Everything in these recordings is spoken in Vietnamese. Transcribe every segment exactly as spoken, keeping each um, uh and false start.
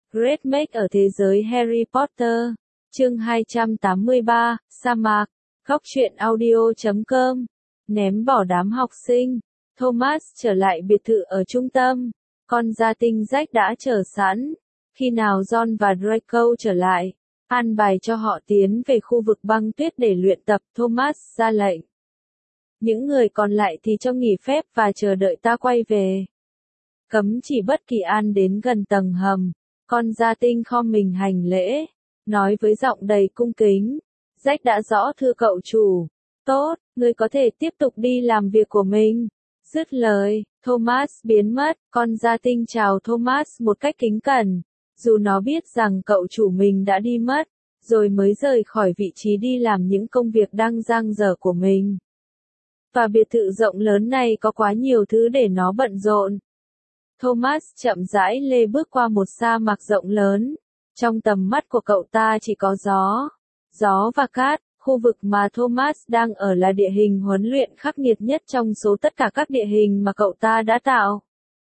Great Make ở thế giới Harry Potter. Chương hai trăm tám mươi ba, sa mạc. Góc truyện audio chấm com. Ném bỏ đám học sinh. Thomas trở lại biệt thự ở trung tâm. Con gia tinh Jack đã chờ sẵn. Khi nào John và Draco trở lại, an bài cho họ tiến về khu vực băng tuyết để luyện tập. Thomas ra lệnh. Những người còn lại thì cho nghỉ phép và chờ đợi ta quay về. Cấm chỉ bất kỳ an đến gần tầng hầm. Con gia tinh khom mình hành lễ, nói với giọng đầy cung kính. Jack đã rõ thưa cậu chủ. Tốt, ngươi có thể tiếp tục đi làm việc của mình. Dứt lời, Thomas biến mất. Con gia tinh chào Thomas một cách kính cẩn, dù nó biết rằng cậu chủ mình đã đi mất, rồi mới rời khỏi vị trí đi làm những công việc đang dang dở của mình. Và biệt thự rộng lớn này có quá nhiều thứ để nó bận rộn. Thomas chậm rãi lê bước qua một sa mạc rộng lớn. Trong tầm mắt của cậu ta chỉ có gió, gió và cát. Khu vực mà Thomas đang ở là địa hình huấn luyện khắc nghiệt nhất trong số tất cả các địa hình mà cậu ta đã tạo.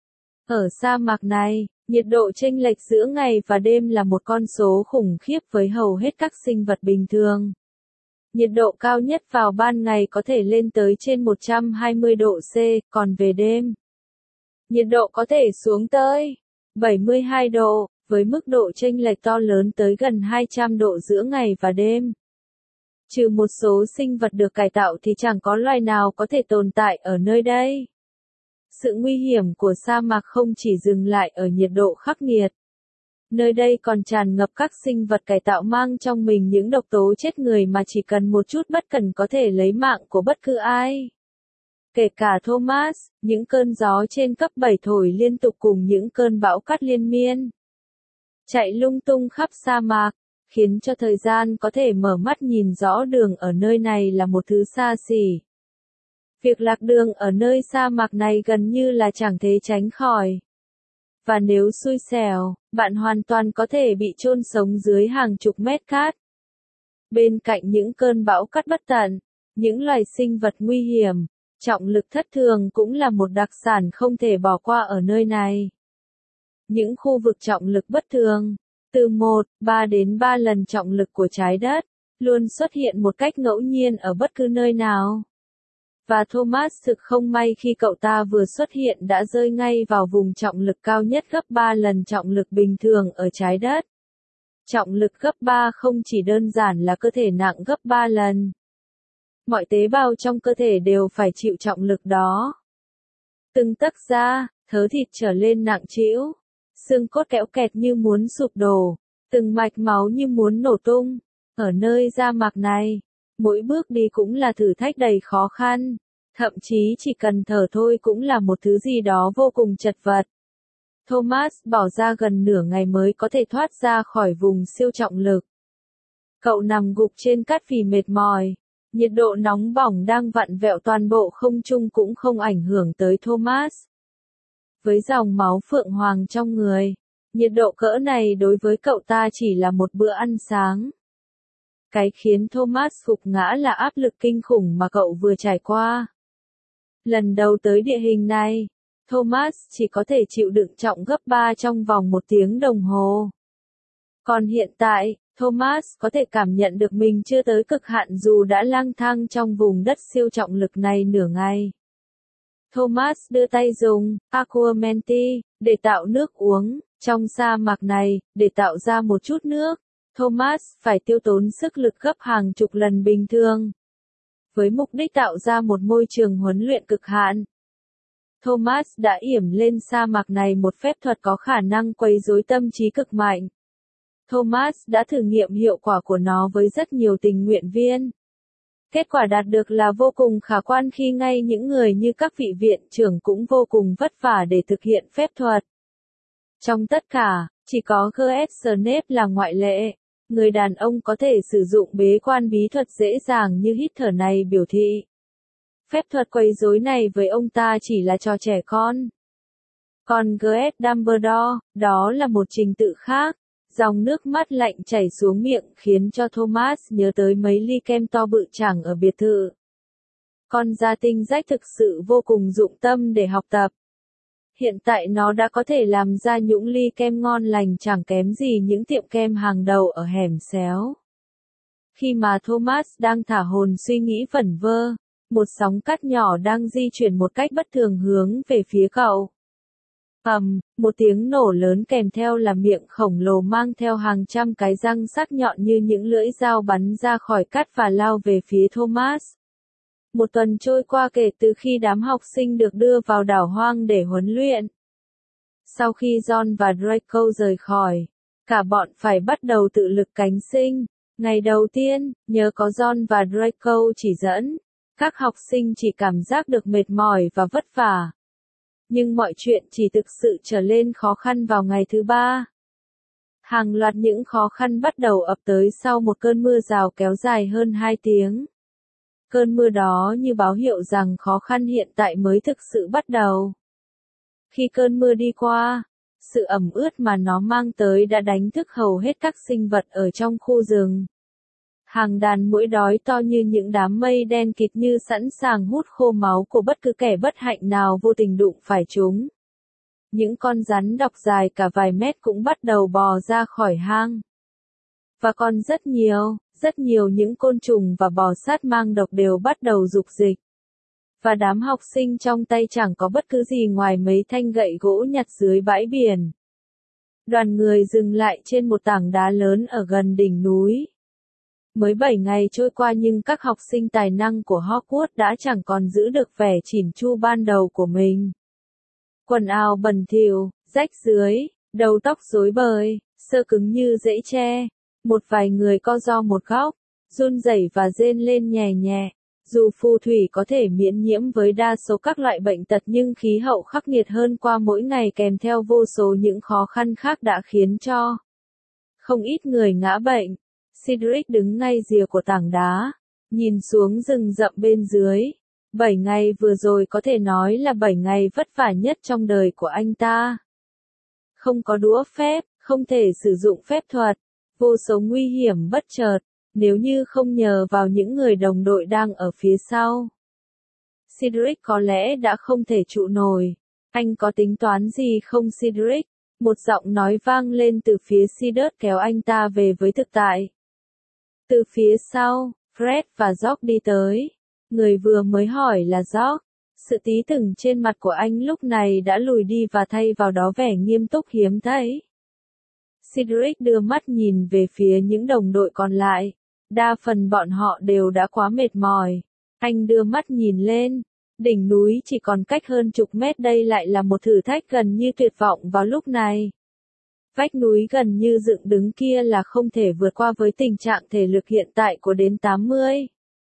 Ở sa mạc này, nhiệt độ chênh lệch giữa ngày và đêm là một con số khủng khiếp với hầu hết các sinh vật bình thường. Nhiệt độ cao nhất vào ban ngày có thể lên tới trên một trăm hai mươi độ C, còn về đêm, nhiệt độ có thể xuống tới bảy mươi hai độ, với mức độ chênh lệch to lớn tới gần hai trăm độ giữa ngày và đêm. Trừ một số sinh vật được cải tạo thì chẳng có loài nào có thể tồn tại ở nơi đây. Sự nguy hiểm của sa mạc không chỉ dừng lại ở nhiệt độ khắc nghiệt. Nơi đây còn tràn ngập các sinh vật cải tạo mang trong mình những độc tố chết người mà chỉ cần một chút bất cẩn có thể lấy mạng của bất cứ ai. Kể cả Thomas, những cơn gió trên cấp bảy thổi liên tục cùng những cơn bão cát liên miên. Chạy lung tung khắp sa mạc, khiến cho thời gian có thể mở mắt nhìn rõ đường ở nơi này là một thứ xa xỉ. Việc lạc đường ở nơi sa mạc này gần như là chẳng thể tránh khỏi. Và nếu xui xẻo, bạn hoàn toàn có thể bị chôn sống dưới hàng chục mét cát. Bên cạnh những cơn bão cát bất tận, những loài sinh vật nguy hiểm, trọng lực thất thường cũng là một đặc sản không thể bỏ qua ở nơi này. Những khu vực trọng lực bất thường, từ một phẩy ba đến ba lần trọng lực của trái đất, luôn xuất hiện một cách ngẫu nhiên ở bất cứ nơi nào. Và Thomas thực không may khi cậu ta vừa xuất hiện đã rơi ngay vào vùng trọng lực cao nhất gấp ba lần trọng lực bình thường ở trái đất. Trọng lực gấp ba không chỉ đơn giản là cơ thể nặng gấp ba lần. Mọi tế bào trong cơ thể đều phải chịu trọng lực đó. Từng tấc da, thớ thịt trở lên nặng trĩu. Xương cốt kéo kẹt như muốn sụp đổ, từng mạch máu như muốn nổ tung. Ở nơi sa mạc này, mỗi bước đi cũng là thử thách đầy khó khăn, thậm chí chỉ cần thở thôi cũng là một thứ gì đó vô cùng chật vật. Thomas bỏ ra gần nửa ngày mới có thể thoát ra khỏi vùng siêu trọng lực. Cậu nằm gục trên cát vì mệt mỏi, nhiệt độ nóng bỏng đang vặn vẹo toàn bộ không trung cũng không ảnh hưởng tới Thomas. Với dòng máu phượng hoàng trong người, nhiệt độ cỡ này đối với cậu ta chỉ là một bữa ăn sáng. Cái khiến Thomas gục ngã là áp lực kinh khủng mà cậu vừa trải qua. Lần đầu tới địa hình này, Thomas chỉ có thể chịu đựng trọng gấp ba trong vòng một tiếng đồng hồ. Còn hiện tại, Thomas có thể cảm nhận được mình chưa tới cực hạn dù đã lang thang trong vùng đất siêu trọng lực này nửa ngày. Thomas đưa tay dùng Aquamenti để tạo nước uống. Trong sa mạc này, để tạo ra một chút nước, Thomas phải tiêu tốn sức lực gấp hàng chục lần bình thường. Với mục đích tạo ra một môi trường huấn luyện cực hạn, Thomas đã yểm lên sa mạc này một phép thuật có khả năng quấy rối tâm trí cực mạnh. Thomas đã thử nghiệm hiệu quả của nó với rất nhiều tình nguyện viên. Kết quả đạt được là vô cùng khả quan khi ngay những người như các vị viện trưởng cũng vô cùng vất vả để thực hiện phép thuật. Trong tất cả, chỉ có giê ét Snape là ngoại lệ. Người đàn ông có thể sử dụng bế quan bí thuật dễ dàng như hít thở này biểu thị. Phép thuật quấy rối này với ông ta chỉ là trò trẻ con. Còn giê ét Dumbledore, đó là một trình tự khác. Dòng nước mắt lạnh chảy xuống miệng khiến cho Thomas nhớ tới mấy ly kem to bự chảng ở biệt thự. Con gia tinh Jack thực sự vô cùng dụng tâm để học tập. Hiện tại nó đã có thể làm ra những ly kem ngon lành chẳng kém gì những tiệm kem hàng đầu ở hẻm xéo. Khi mà Thomas đang thả hồn suy nghĩ vẩn vơ, một sóng cát nhỏ đang di chuyển một cách bất thường hướng về phía cậu. Ầm, một tiếng nổ lớn kèm theo là miệng khổng lồ mang theo hàng trăm cái răng sắc nhọn như những lưỡi dao bắn ra khỏi cát và lao về phía Thomas. Một tuần trôi qua kể từ khi đám học sinh được đưa vào đảo hoang để huấn luyện. Sau khi John và Draco rời khỏi, cả bọn phải bắt đầu tự lực cánh sinh. Ngày đầu tiên, nhờ có John và Draco chỉ dẫn, các học sinh chỉ cảm giác được mệt mỏi và vất vả. Nhưng mọi chuyện chỉ thực sự trở lên khó khăn vào ngày thứ ba. Hàng loạt những khó khăn bắt đầu ập tới sau một cơn mưa rào kéo dài hơn hai tiếng. Cơn mưa đó như báo hiệu rằng khó khăn hiện tại mới thực sự bắt đầu. Khi cơn mưa đi qua, sự ẩm ướt mà nó mang tới đã đánh thức hầu hết các sinh vật ở trong khu rừng. Hàng đàn muỗi đói to như những đám mây đen kịt như sẵn sàng hút khô máu của bất cứ kẻ bất hạnh nào vô tình đụng phải chúng. Những con rắn độc dài cả vài mét cũng bắt đầu bò ra khỏi hang. Và còn rất nhiều, rất nhiều những côn trùng và bò sát mang độc đều bắt đầu dục dịch. Và đám học sinh trong tay chẳng có bất cứ gì ngoài mấy thanh gậy gỗ nhặt dưới bãi biển. Đoàn người dừng lại trên một tảng đá lớn ở gần đỉnh núi. Mới bảy ngày trôi qua nhưng các học sinh tài năng của Hogwarts đã chẳng còn giữ được vẻ chỉn chu ban đầu của mình. Quần áo bẩn thỉu, rách rưới, đầu tóc rối bời, xơ cứng như rễ tre. Một vài người co ro một góc, run rẩy và rên lên nhè nhẹ. Dù phù thủy có thể miễn nhiễm với đa số các loại bệnh tật nhưng khí hậu khắc nghiệt hơn qua mỗi ngày kèm theo vô số những khó khăn khác đã khiến cho không ít người ngã bệnh. Cedric đứng ngay rìa của tảng đá, nhìn xuống rừng rậm bên dưới. Bảy ngày vừa rồi có thể nói là bảy ngày vất vả nhất trong đời của anh ta. Không có đũa phép, không thể sử dụng phép thuật, vô số nguy hiểm bất chợt, nếu như không nhờ vào những người đồng đội đang ở phía sau. Cedric có lẽ đã không thể trụ nổi. Anh có tính toán gì không Cedric? Một giọng nói vang lên từ phía Sirius kéo anh ta về với thực tại. Từ phía sau, Fred và George đi tới. Người vừa mới hỏi là George. Sự tí từng trên mặt của anh lúc này đã lùi đi và thay vào đó vẻ nghiêm túc hiếm thấy. Cedric đưa mắt nhìn về phía những đồng đội còn lại. Đa phần bọn họ đều đã quá mệt mỏi. Anh đưa mắt nhìn lên. Đỉnh núi chỉ còn cách hơn chục mét, đây lại là một thử thách gần như tuyệt vọng vào lúc này. Vách núi gần như dựng đứng kia là không thể vượt qua với tình trạng thể lực hiện tại của đến tám mươi.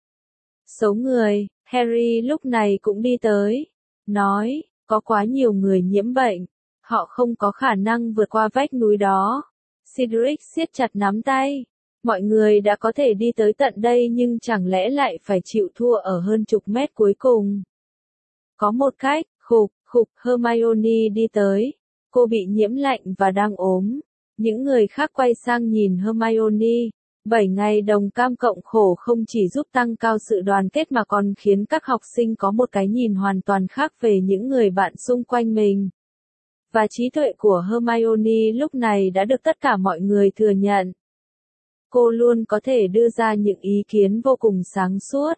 Số người, Harry lúc này cũng đi tới. Nói, có quá nhiều người nhiễm bệnh. Họ không có khả năng vượt qua vách núi đó. Cedric siết chặt nắm tay. Mọi người đã có thể đi tới tận đây nhưng chẳng lẽ lại phải chịu thua ở hơn chục mét cuối cùng. Có một cách, khục, khục, Hermione đi tới. Cô bị nhiễm lạnh và đang ốm. Những người khác quay sang nhìn Hermione. Bảy ngày đồng cam cộng khổ không chỉ giúp tăng cao sự đoàn kết mà còn khiến các học sinh có một cái nhìn hoàn toàn khác về những người bạn xung quanh mình. Và trí tuệ của Hermione lúc này đã được tất cả mọi người thừa nhận. Cô luôn có thể đưa ra những ý kiến vô cùng sáng suốt.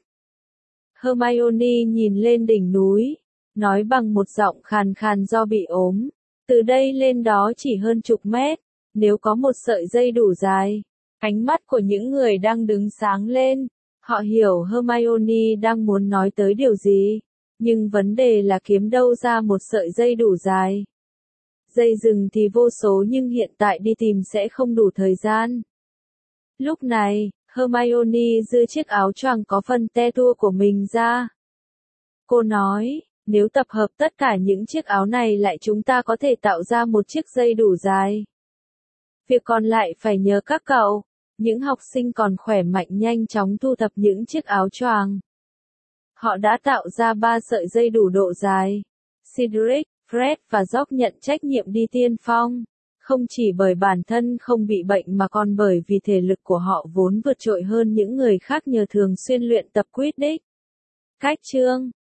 Hermione nhìn lên đỉnh núi, nói bằng một giọng khàn khàn do bị ốm. Từ đây lên đó chỉ hơn chục mét, nếu có một sợi dây đủ dài. Ánh mắt của những người đang đứng sáng lên. Họ hiểu Hermione đang muốn nói tới điều gì. Nhưng vấn đề là kiếm đâu ra một sợi dây đủ dài. Dây rừng thì vô số nhưng hiện tại đi tìm sẽ không đủ thời gian. Lúc này, Hermione giơ chiếc áo choàng có phần te tua của mình ra. Cô nói, nếu tập hợp tất cả những chiếc áo này lại chúng ta có thể tạo ra một chiếc dây đủ dài. Việc còn lại phải nhờ các cậu. Những học sinh còn khỏe mạnh nhanh chóng thu thập những chiếc áo choàng. Họ đã tạo ra ba sợi dây đủ độ dài. Cedric, Fred và George nhận trách nhiệm đi tiên phong. Không chỉ bởi bản thân không bị bệnh mà còn bởi vì thể lực của họ vốn vượt trội hơn những người khác nhờ thường xuyên luyện tập Quidditch. Cách chương